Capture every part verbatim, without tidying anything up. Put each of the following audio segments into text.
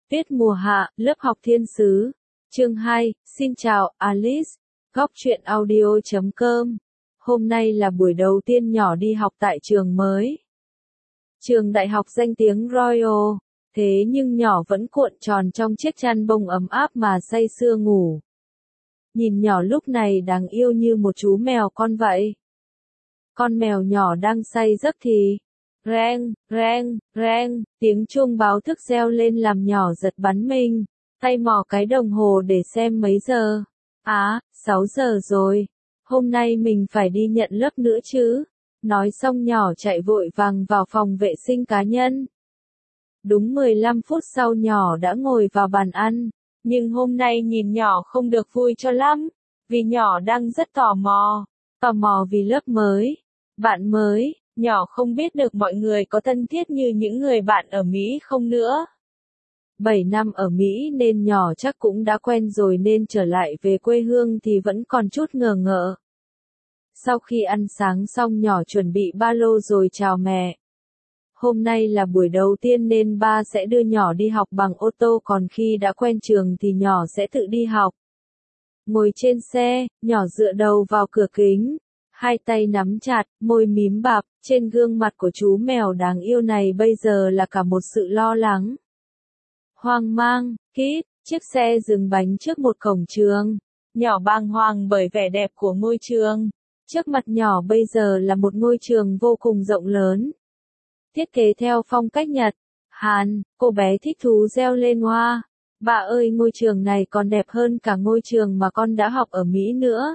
Viết mùa hạ, lớp học thiên sứ. Chương hai, xin chào, Alice. Góc truyện audio chấm com. Hôm nay là buổi đầu tiên nhỏ đi học tại trường mới. Trường đại học danh tiếng Royal. Thế nhưng nhỏ vẫn cuộn tròn trong chiếc chăn bông ấm áp mà say sưa ngủ. Nhìn nhỏ lúc này đáng yêu như một chú mèo con vậy. Con mèo nhỏ đang say giấc thì reng, reng, reng, tiếng chuông báo thức reo lên làm nhỏ giật bắn mình, tay mò cái đồng hồ để xem mấy giờ. Á, sáu giờ rồi, hôm nay mình phải đi nhận lớp nữa chứ. Nói xong nhỏ chạy vội vàng vào phòng vệ sinh cá nhân. Đúng mười lăm phút sau nhỏ đã ngồi vào bàn ăn, nhưng hôm nay nhìn nhỏ không được vui cho lắm, vì nhỏ đang rất tò mò, tò mò vì lớp mới, bạn mới. Nhỏ không biết được mọi người có thân thiết như những người bạn ở Mỹ không nữa. bảy năm ở Mỹ nên nhỏ chắc cũng đã quen rồi nên trở lại về quê hương thì vẫn còn chút ngờ ngợ. Sau khi ăn sáng xong nhỏ chuẩn bị ba lô rồi chào mẹ. Hôm nay là buổi đầu tiên nên ba sẽ đưa nhỏ đi học bằng ô tô, còn khi đã quen trường thì nhỏ sẽ tự đi học. Ngồi trên xe, nhỏ dựa đầu vào cửa kính. Hai tay nắm chặt, môi mím bạp, trên gương mặt của chú mèo đáng yêu này bây giờ là cả một sự lo lắng. Hoang mang, kít, chiếc xe dừng bánh trước một cổng trường. Nhỏ bàng hoàng bởi vẻ đẹp của ngôi trường. Trước mặt nhỏ bây giờ là một ngôi trường vô cùng rộng lớn. Thiết kế theo phong cách Nhật, Hàn, cô bé thích thú reo lên hoa. Bà ơi, ngôi trường này còn đẹp hơn cả ngôi trường mà con đã học ở Mỹ nữa.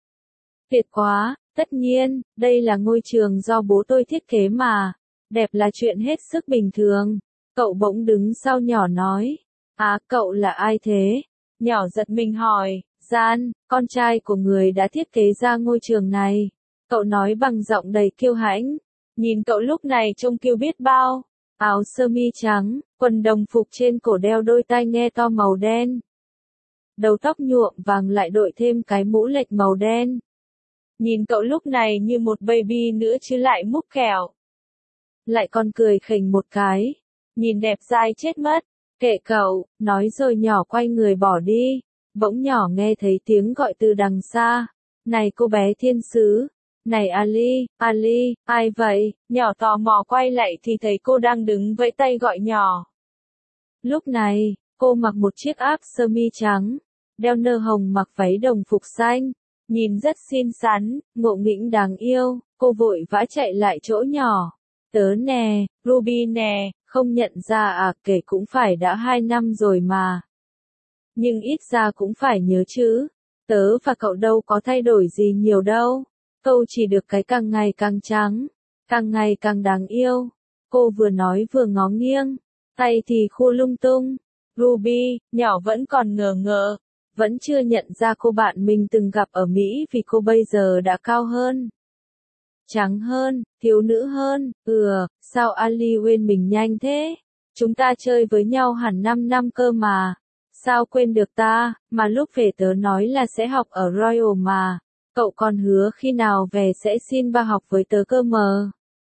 Tuyệt quá! Tất nhiên, đây là ngôi trường do bố tôi thiết kế mà. Đẹp là chuyện hết sức bình thường. Cậu bỗng đứng sau nhỏ nói. À, cậu là ai thế? Nhỏ giật mình hỏi. Gian, con trai của người đã thiết kế ra ngôi trường này. Cậu nói bằng giọng đầy kiêu hãnh. Nhìn cậu lúc này trông kiêu biết bao. Áo sơ mi trắng, quần đồng phục trên cổ đeo đôi tai nghe to màu đen. Đầu tóc nhuộm vàng lại đội thêm cái mũ lệch màu đen. Nhìn cậu lúc này như một baby nữa chứ lại múc kẹo. Lại còn cười khỉnh một cái. Nhìn đẹp dai chết mất. Kệ cậu, nói rồi nhỏ quay người bỏ đi. Bỗng nhỏ nghe thấy tiếng gọi từ đằng xa. Này cô bé thiên sứ. Này Ali, Ali, ai vậy? Nhỏ tò mò quay lại thì thấy cô đang đứng vẫy tay gọi nhỏ. Lúc này, cô mặc một chiếc áp sơ mi trắng. Đeo nơ hồng, mặc váy đồng phục xanh. Nhìn rất xinh xắn, ngộ nghĩnh đáng yêu, cô vội vã chạy lại chỗ nhỏ. Tớ nè, Ruby nè, không nhận ra à, kể cũng phải đã hai năm rồi mà. Nhưng ít ra cũng phải nhớ chứ, tớ và cậu đâu có thay đổi gì nhiều đâu. Câu chỉ được cái càng ngày càng trắng, càng ngày càng đáng yêu. Cô vừa nói vừa ngó nghiêng, tay thì khua lung tung. Ruby, nhỏ vẫn còn ngờ ngợ. Vẫn chưa nhận ra cô bạn mình từng gặp ở Mỹ vì cô bây giờ đã cao hơn, trắng hơn, thiếu nữ hơn. Ừ, sao Ali quên mình nhanh thế? Chúng ta chơi với nhau hẳn năm năm cơ mà. Sao quên được ta, mà lúc về tớ nói là sẽ học ở Royal mà. Cậu còn hứa khi nào về sẽ xin ba học với tớ cơ mờ.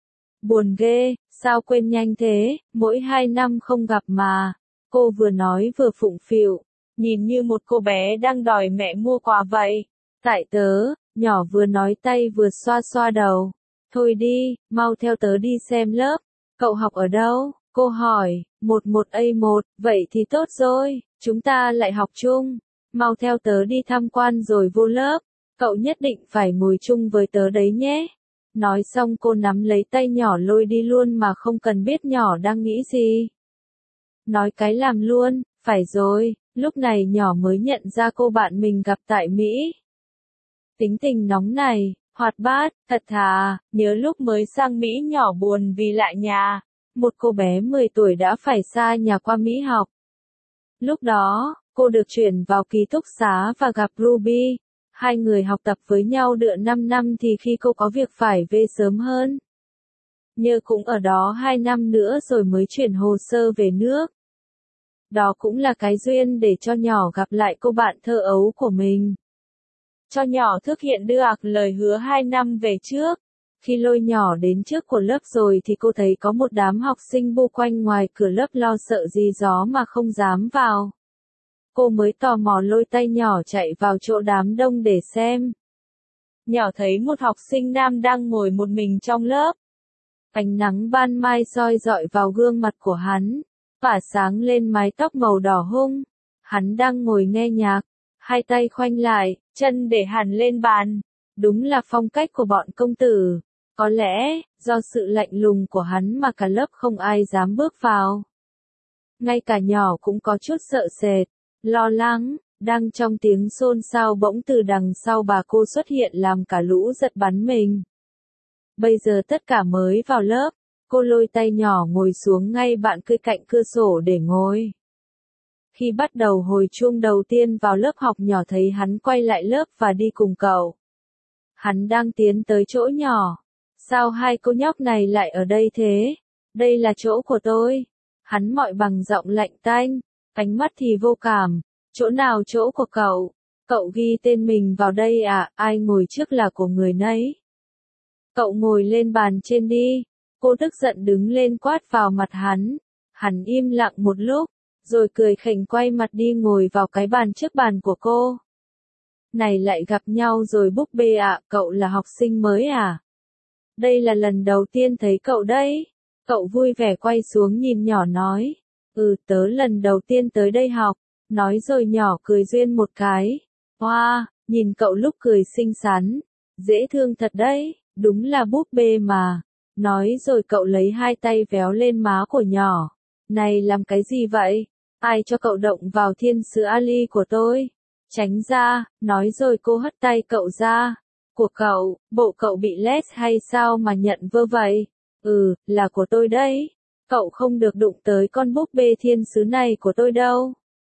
Buồn ghê, sao quên nhanh thế, mỗi hai năm không gặp mà. Cô vừa nói vừa phụng phịu. Nhìn như một cô bé đang đòi mẹ mua quà vậy. Tại tớ, nhỏ vừa nói tay vừa xoa xoa đầu. Thôi đi, mau theo tớ đi xem lớp. Cậu học ở đâu? Cô hỏi. một một A một, vậy thì tốt rồi, chúng ta lại học chung. Mau theo tớ đi tham quan rồi vô lớp. Cậu nhất định phải ngồi chung với tớ đấy nhé. Nói xong cô nắm lấy tay nhỏ lôi đi luôn mà không cần biết nhỏ đang nghĩ gì. Nói cái làm luôn, phải rồi. Lúc này nhỏ mới nhận ra cô bạn mình gặp tại Mỹ. Tính tình nóng này, hoạt bát, thật thà, nhớ lúc mới sang Mỹ nhỏ buồn vì lại nhà. Một cô bé mười tuổi đã phải xa nhà qua Mỹ học. Lúc đó, cô được chuyển vào ký túc xá và gặp Ruby. Hai người học tập với nhau được năm năm thì khi cô có việc phải về sớm hơn. Nhờ cũng ở đó hai năm nữa rồi mới chuyển hồ sơ về nước. Đó cũng là cái duyên để cho nhỏ gặp lại cô bạn thơ ấu của mình. Cho nhỏ thực hiện được lời hứa hai năm về trước. Khi Lôi nhỏ đến trước của lớp rồi thì cô thấy có một đám học sinh bu quanh ngoài cửa lớp lo sợ gì gió mà không dám vào. Cô mới tò mò lôi tay nhỏ chạy vào chỗ đám đông để xem. Nhỏ thấy một học sinh nam đang ngồi một mình trong lớp. Ánh nắng ban mai soi rọi vào gương mặt của hắn, phả sáng lên mái tóc màu đỏ hung. Hắn đang ngồi nghe nhạc, hai tay khoanh lại, chân để hẳn lên bàn. Đúng là phong cách của bọn công tử. Có lẽ, do sự lạnh lùng của hắn mà cả lớp không ai dám bước vào. Ngay cả nhỏ cũng có chút sợ sệt, lo lắng, đang trong tiếng xôn xao bỗng từ đằng sau bà cô xuất hiện làm cả lũ giật bắn mình. Bây giờ tất cả mới vào lớp, cô lôi tay nhỏ ngồi xuống ngay bạn cây cạnh cửa sổ để ngồi. Khi bắt đầu hồi chuông đầu tiên vào lớp học nhỏ thấy hắn quay lại lớp và đi cùng cậu. Hắn đang tiến tới chỗ nhỏ. Sao hai cô nhóc này lại ở đây thế? Đây là chỗ của tôi. Hắn mọi bằng giọng lạnh tanh, ánh mắt thì vô cảm. Chỗ nào chỗ của cậu? Cậu ghi tên mình vào đây à? Ai ngồi trước là của người nấy. Cậu ngồi lên bàn trên đi. Cô tức giận đứng lên quát vào mặt hắn. Hắn im lặng một lúc, rồi cười khỉnh quay mặt đi ngồi vào cái bàn trước bàn của cô. Này lại gặp nhau rồi búp bê ạ, cậu là học sinh mới à? Đây là lần đầu tiên thấy cậu đấy. Cậu vui vẻ quay xuống nhìn nhỏ nói. Ừ, tớ lần đầu tiên tới đây học. Nói rồi nhỏ cười duyên một cái. Hoa, wow, nhìn cậu lúc cười xinh xắn. Dễ thương thật đấy, đúng là búp bê mà. Nói rồi cậu lấy hai tay véo lên má của nhỏ. Này làm cái gì vậy? Ai cho cậu động vào thiên sứ Ali của tôi? Tránh ra, nói rồi cô hất tay cậu ra. Của cậu, bộ cậu bị less hay sao mà nhận vơ vậy? Ừ, là của tôi đấy. Cậu không được đụng tới con búp bê thiên sứ này của tôi đâu.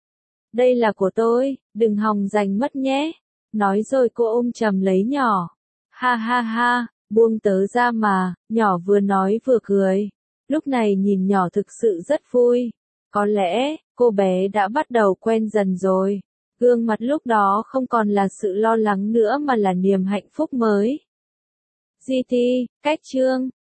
Đây là của tôi, đừng hòng giành mất nhé. Nói rồi cô ôm chầm lấy nhỏ. Ha ha ha, buông tớ ra mà, nhỏ vừa nói vừa cười. Lúc này nhìn nhỏ thực sự rất vui. Có lẽ, cô bé đã bắt đầu quen dần rồi. Gương mặt lúc đó không còn là sự lo lắng nữa mà là niềm hạnh phúc mới. giê tê, cách chương